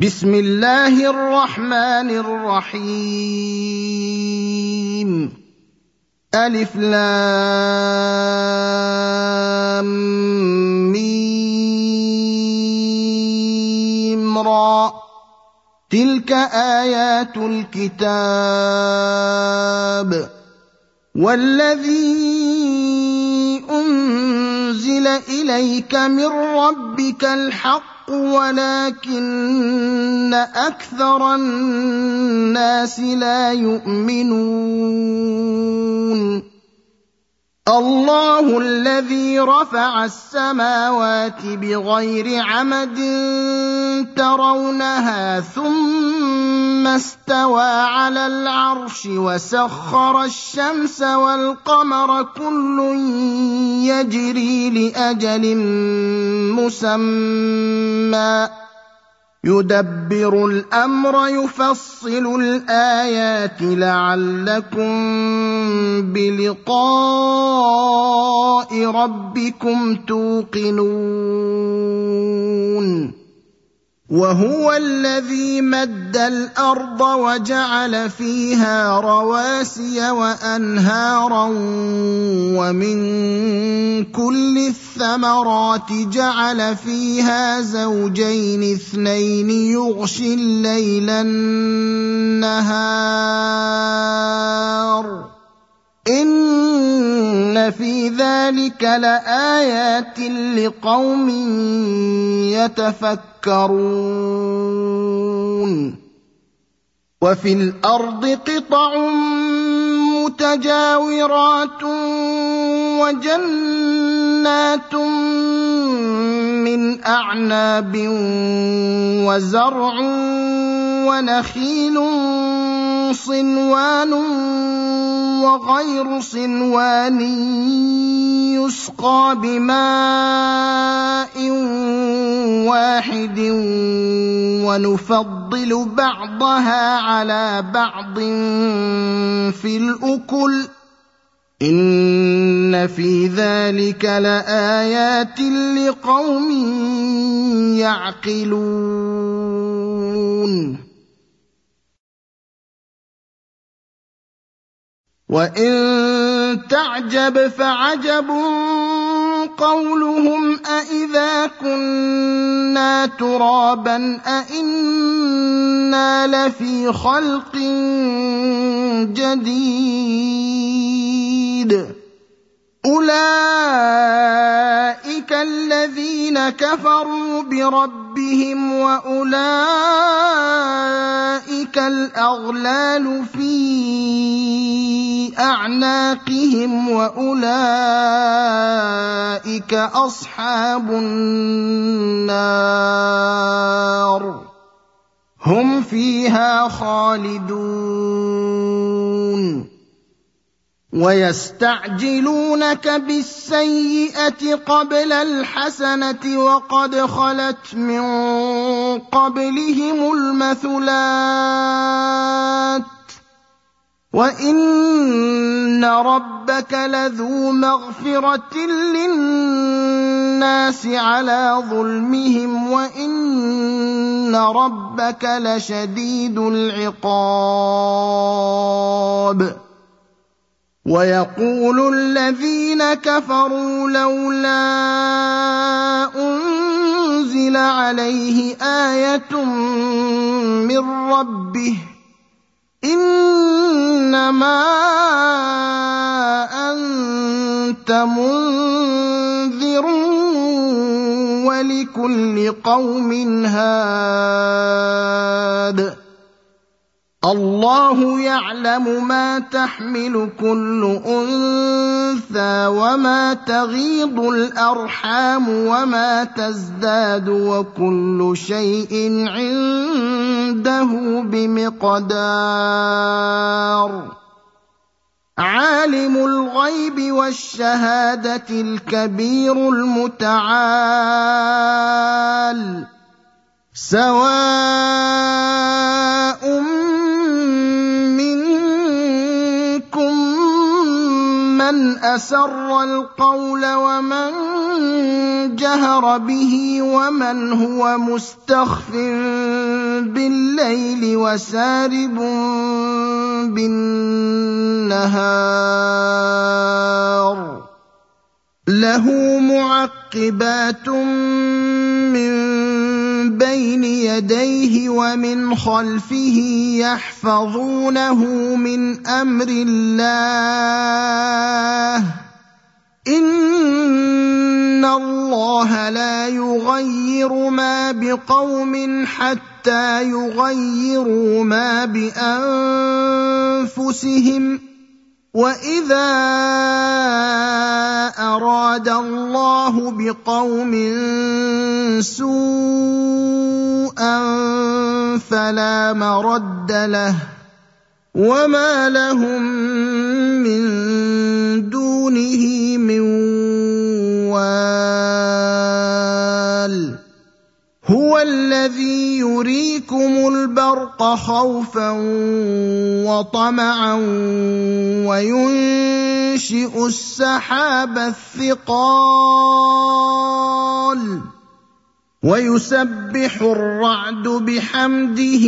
بسم الله الرحمن الرحيم ألف لام ميم را تلك آيات الكتاب والذي أنزل إليك من ربك الحق ولكن أكثر الناس لا يؤمنون الله الذي رفع السماوات بغير عمد ترونها ثم استوى على العرش وسخر الشمس والقمر كل يجري لأجل مسمى يدبر الأمر يفصل الآيات لعلكم بلقاء ربكم توقنون وهو الذي مد الأرض وجعل فيها رواسي وأنهارا ومن كل الثمرات جعل فيها زوجين اثنين يغشي الليل النهار إن في ذلك لآيات لقوم يتفكرون وفي الأرض قطع متجاورات وجنات من أعناب وزرع ونخيل صنوان وغير صنوان يسقى بماء واحد ونفضل بعضها على بعض في الأكل إن في ذلك لآيات لقوم يعقلون وإن تعجب فعجب قولهم أإذا كنا ترابا أإنا لفي خلق جديد أولئك الذين كفروا بربهم وأولئك الأغلال في أعناقهم وأولئك أصحاب النار هم فيها خالدون ويستعجلونك بالسيئة قبل الحسنة وقد خلت من قبلهم المثلات وإن ربك لذو مغفرة للناس على ظلمهم وإن ربك لشديد العقاب ويقول الذين كفروا لولا أنزل عليه آية من ربه إنما أنت منذر ولكل قوم هاد الله يعلم ما تحمل كل أنثى وما تغيض الأرحام وما تزداد وكل شيء عنده بمقدار عالم الغيب والشهادة الكبير المتعال سواء من أسر القول ومن جهر به ومن هو مستخف بالليل وسارب بالنهار له معقبات من بين يديه ومن خلفه يحفظونه من أمر الله إن الله لا يغير ما بقوم حتى يغيروا ما بأنفسهم وإذا أراد الله بقوم سوءا فلا مرد له وما لهم من دونه من وال هو الذي يريكم البرق خوفا وطمعا وينشئ السحاب الثقال ويسبح الرعد بحمده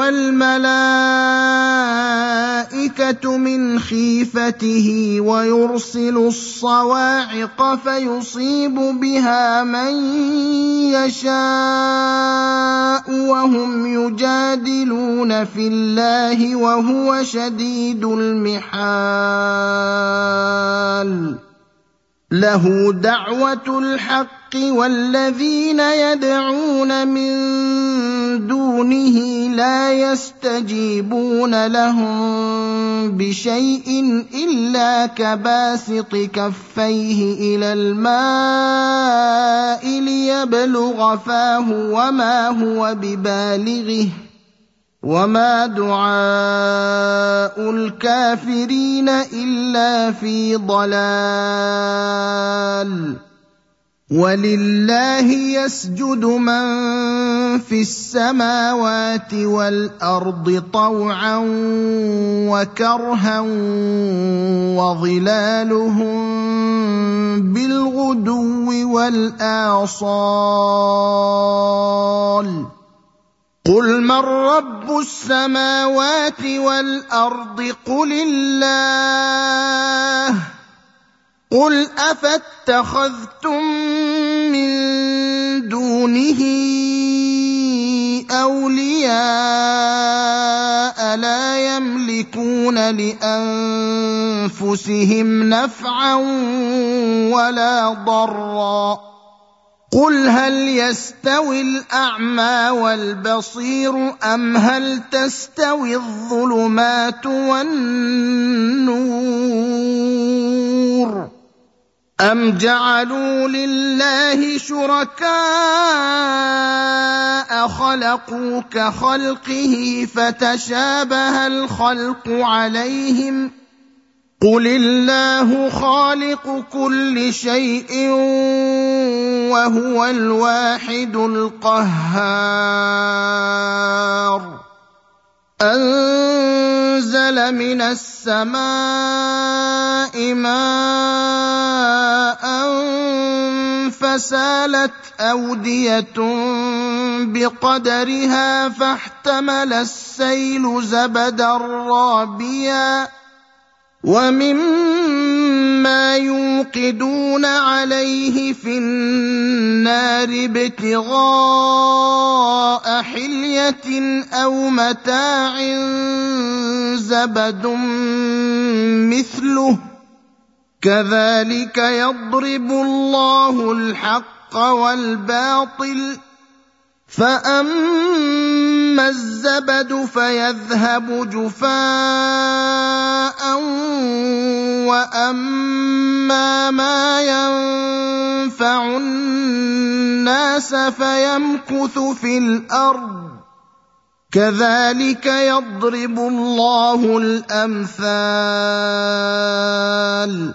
والملائكة من خيفته ويرسل الصواعق فيصيب بها من يشاء وهم يجادلون في الله وهو شديد المحال له دعوة الحق والذين يدعون من دونه لا يستجيبون لهم بشيء إلا كباسط كفيه إلى الماء ليبلغ فاه وما هو ببالغه وما دعاء الكافرين إلا في ضلال ولله يسجد من في السماوات والأرض طوعا وكرها وظلالهم بالغدو والآصال قل من رب السماوات والأرض قل الله قل أفاتخذتم من دونه أولياء لا يملكون لأنفسهم نفعا ولا ضرا قل هل يستوي الأعمى والبصير أم هل تستوي الظلمات والنور أم جعلوا لله شركاء خلقوا كخلقه فتشابه الخلق عليهم قل الله خالق كل شيء وهو الواحد القهار أنزل من السماء ماء فسالت أودية بقدرها فاحتمل السيل زبدا رابيا ومما يوقدون عليه في النار ابتغاء حلية أو متاع زبد مثله كذلك يضرب الله الحق والباطل فأما الزبد فيذهب جفاء وأما ما ينفع الناس فيمكث في الأرض كذلك يضرب الله الأمثال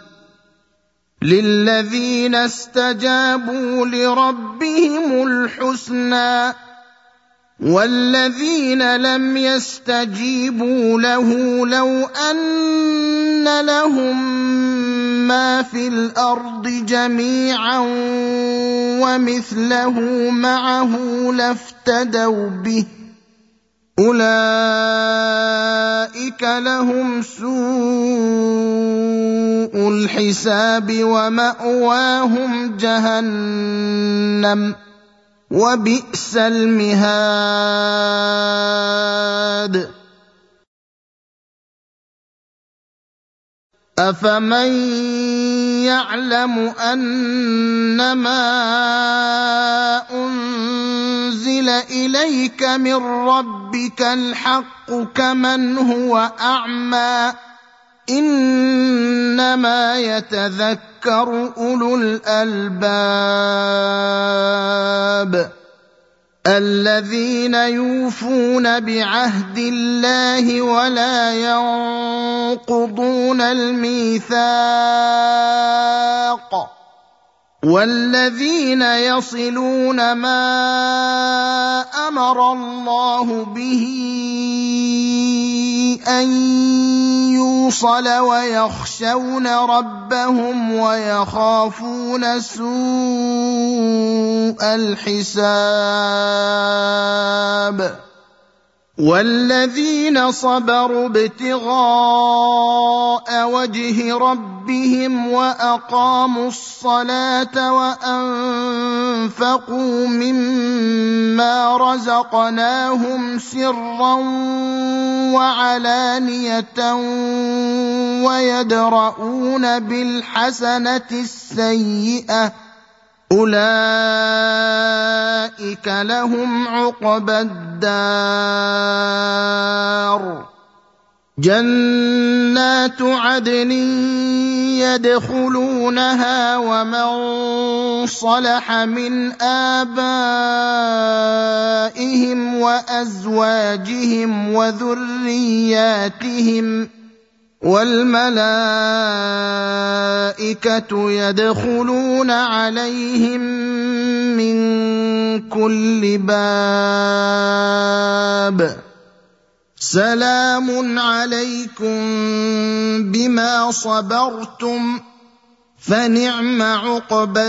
للذين استجابوا لربهم الحسنى والذين لم يستجيبوا له لو أن لهم ما في الأرض جميعا ومثله معه لافتدوا به أولئك لهم سوء الحساب ومأواهم جهنم وبئس المهاد أفمن يعلم أنما أنزل إليك من ربك الحق كمن هو أعمى إنما يتذكر أولو الألباب الذين يوفون بعهد الله ولا ينقضون الميثاق والذين يصلون ما أمر الله به أن يوصل ويخشون ربهم ويخافون سوء الحساب والذين صبروا ابتغاء وجه ربهم وأقاموا الصلاة وأنفقوا مما رزقناهم سرا وعلانية ويدرؤون بالحسنة السيئة أولئك لهم عقبى الدار جنات عدن يدخلونها ومن صلح من آبائهم وأزواجهم وذرياتهم والملائكة يدخلون عليهم من كل باب سلام عليكم بما صبرتم فنعم عقبى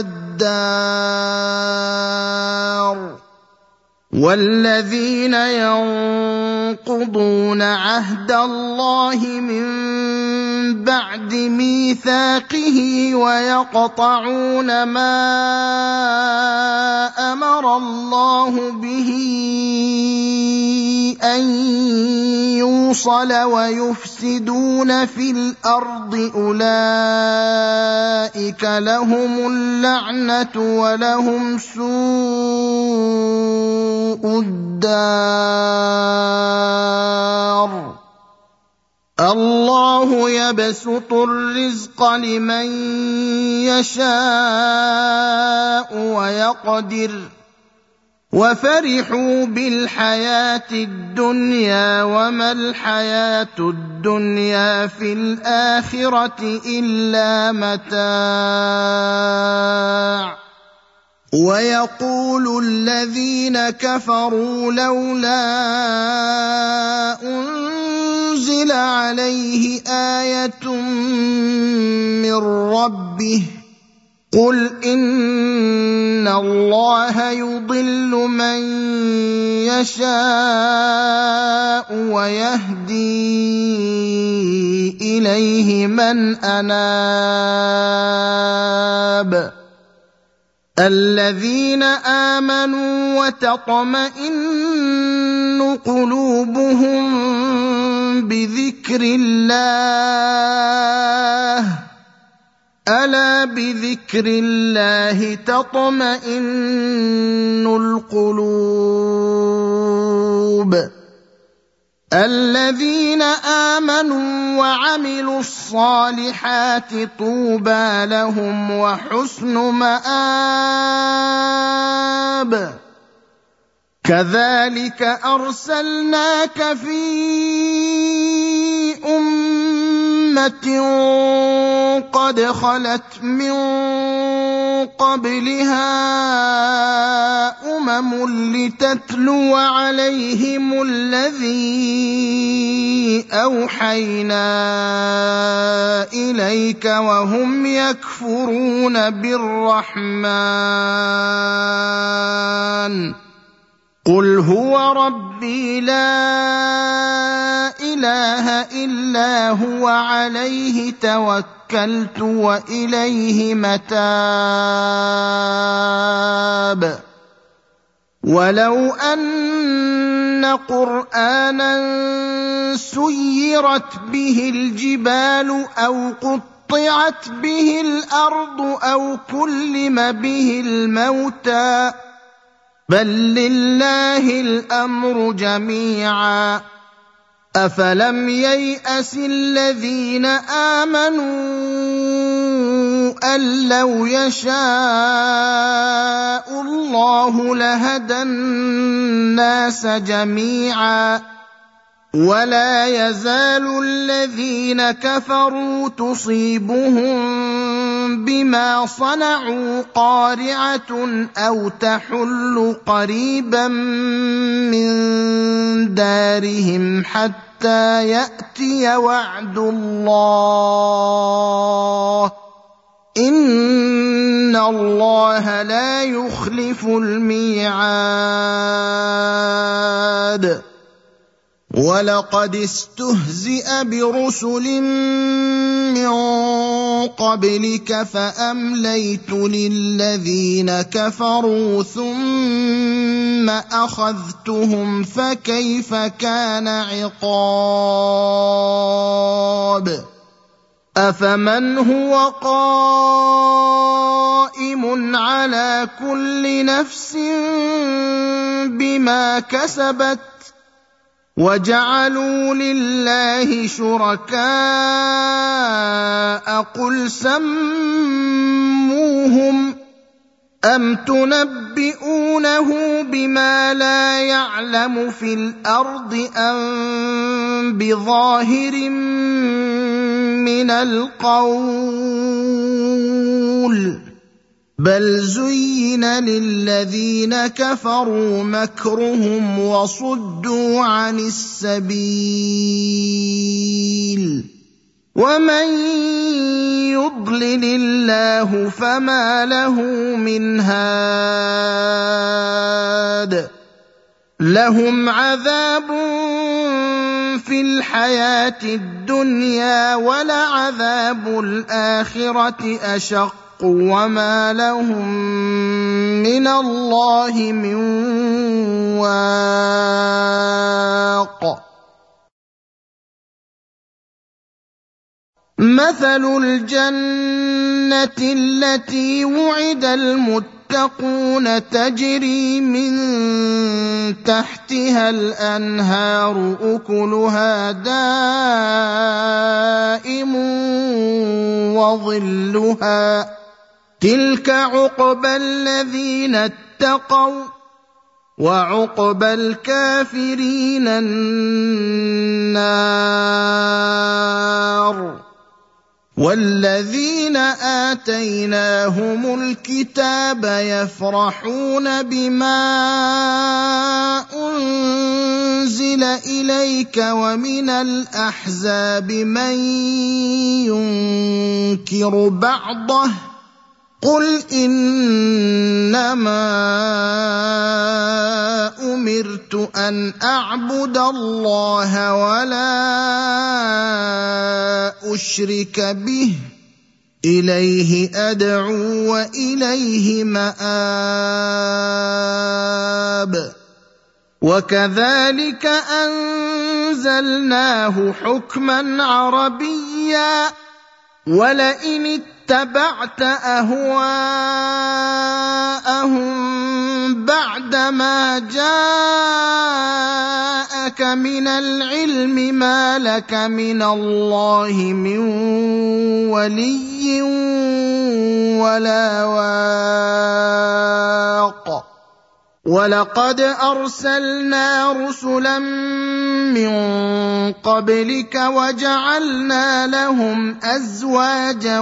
الدار والذين ينقضون عهد الله من بعد ميثاقه ويقطعون ما أمر الله به أن يوصل ويفسدون في الأرض أولئك لهم اللعنة ولهم سوء الدار الله يبسط الرزق لمن يشاء ويقدر وفرحوا بالحياة الدنيا وما الحياة الدنيا في الآخرة إلا متاع ويقول الذين كفروا لولا أنزل عليه آية من ربه قل إن الله يضل من يشاء ويهدي إليه من أناب الذين آمنوا وتطمئن قلوبهم بذكر الله ألا بذكر الله تطمئن القلوب الذين آمنوا وعملوا الصالحات طوبى لهم وحسن مآب كذلك أرسلناك في أمة قد خلت من قبلها لتتلو عليهم الذي أوحينا إليك وهم يكفرون بالرحمن قل هو ربي لا اله الا هو عليه توكلت واليه متاب ولو ان قرانا سيرت به الجبال او قطعت به الارض او كلم به الموتى بل لله الامر جميعا افلم ييأس الذين امنوا ان لو يشاء الله لهدى الناس جميعا ولا يزال الذين كفروا تصيبهم بما صنعوا قارعة أو تحل قريبا من دارهم حتى يأتي وعد الله إن الله لا يخلف الميعاد ولقد استهزئ برسل من قبلك فأمليت للذين كفروا ثم أخذتهم فكيف كان عقاب أفمن هو قائم على كل نفس بما كسبت وجعلوا لله شركاء قل سموهم أم تنبئونه بما لا يعلم في الأرض أم بظاهر من القول بل زين للذين كفروا مكرهم وصدوا عن السبيل ومن يضلل الله فما له من هاد لهم عذاب في الحياة الدنيا ولعذاب الآخرة أشق وما لهم من الله من واق مثل الجنة التي وعد المتقون تجري من تحتها الأنهار أكلها دائم وظلها تلك عقبى الذين اتقوا وعقبى الكافرين النار والذين آتيناهم الكتاب يفرحون بما أنزل إليك ومن الأحزاب من ينكر بعضه قل إنما أمرت أن أعبد الله ولا أشرك به إليه أدعو وإليه مآب وكذلك أنزلناه حكما عربيا ولئن اتبعت أهواءهم بعدما جاءك من العلم ما لك من الله من ولي ولا واق ولقد أرسلنا رسلا من قبلك وجعلنا لهم أزواجا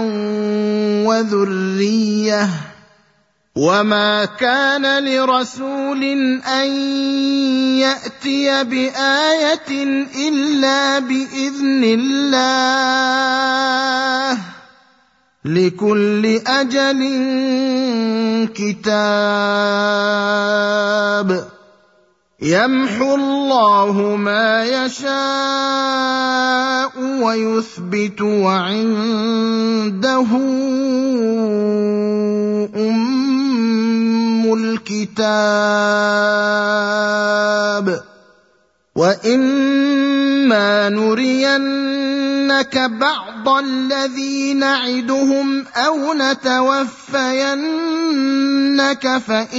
وذرية وما كان لرسول أن يأتي بآية إلا بإذن الله لكل أجل كتاب يمحو الله ما يشاء ويثبت وعنده أم الكتاب وإما نرينك بعض الذي نعدهم أو نتوفينك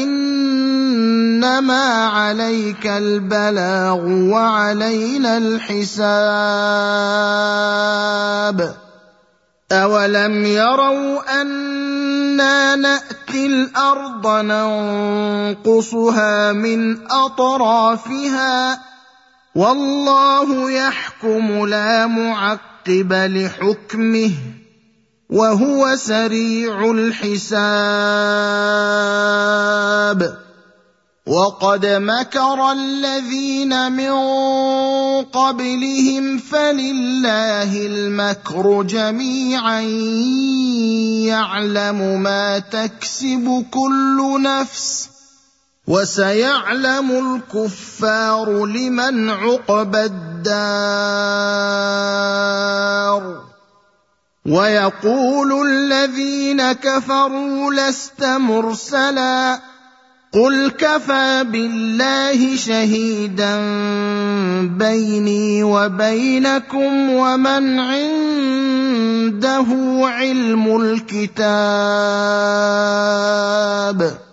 فإنما عليك البلاغ وعلينا الحساب أولم يروا أنا نأتي الأرض ننقصها من أطرافها والله يحكم لا معقب لحكمه وهو سريع الحساب وقد مكر الذين من قبلهم فلله المكر جميعا يعلم ما تكسب كل نفس وسيعلم الكفار لمن عقبى الدار ويقول الذين كفروا لست مرسلا قل كفى بالله شهيدا بيني وبينكم ومن عنده علم الكتاب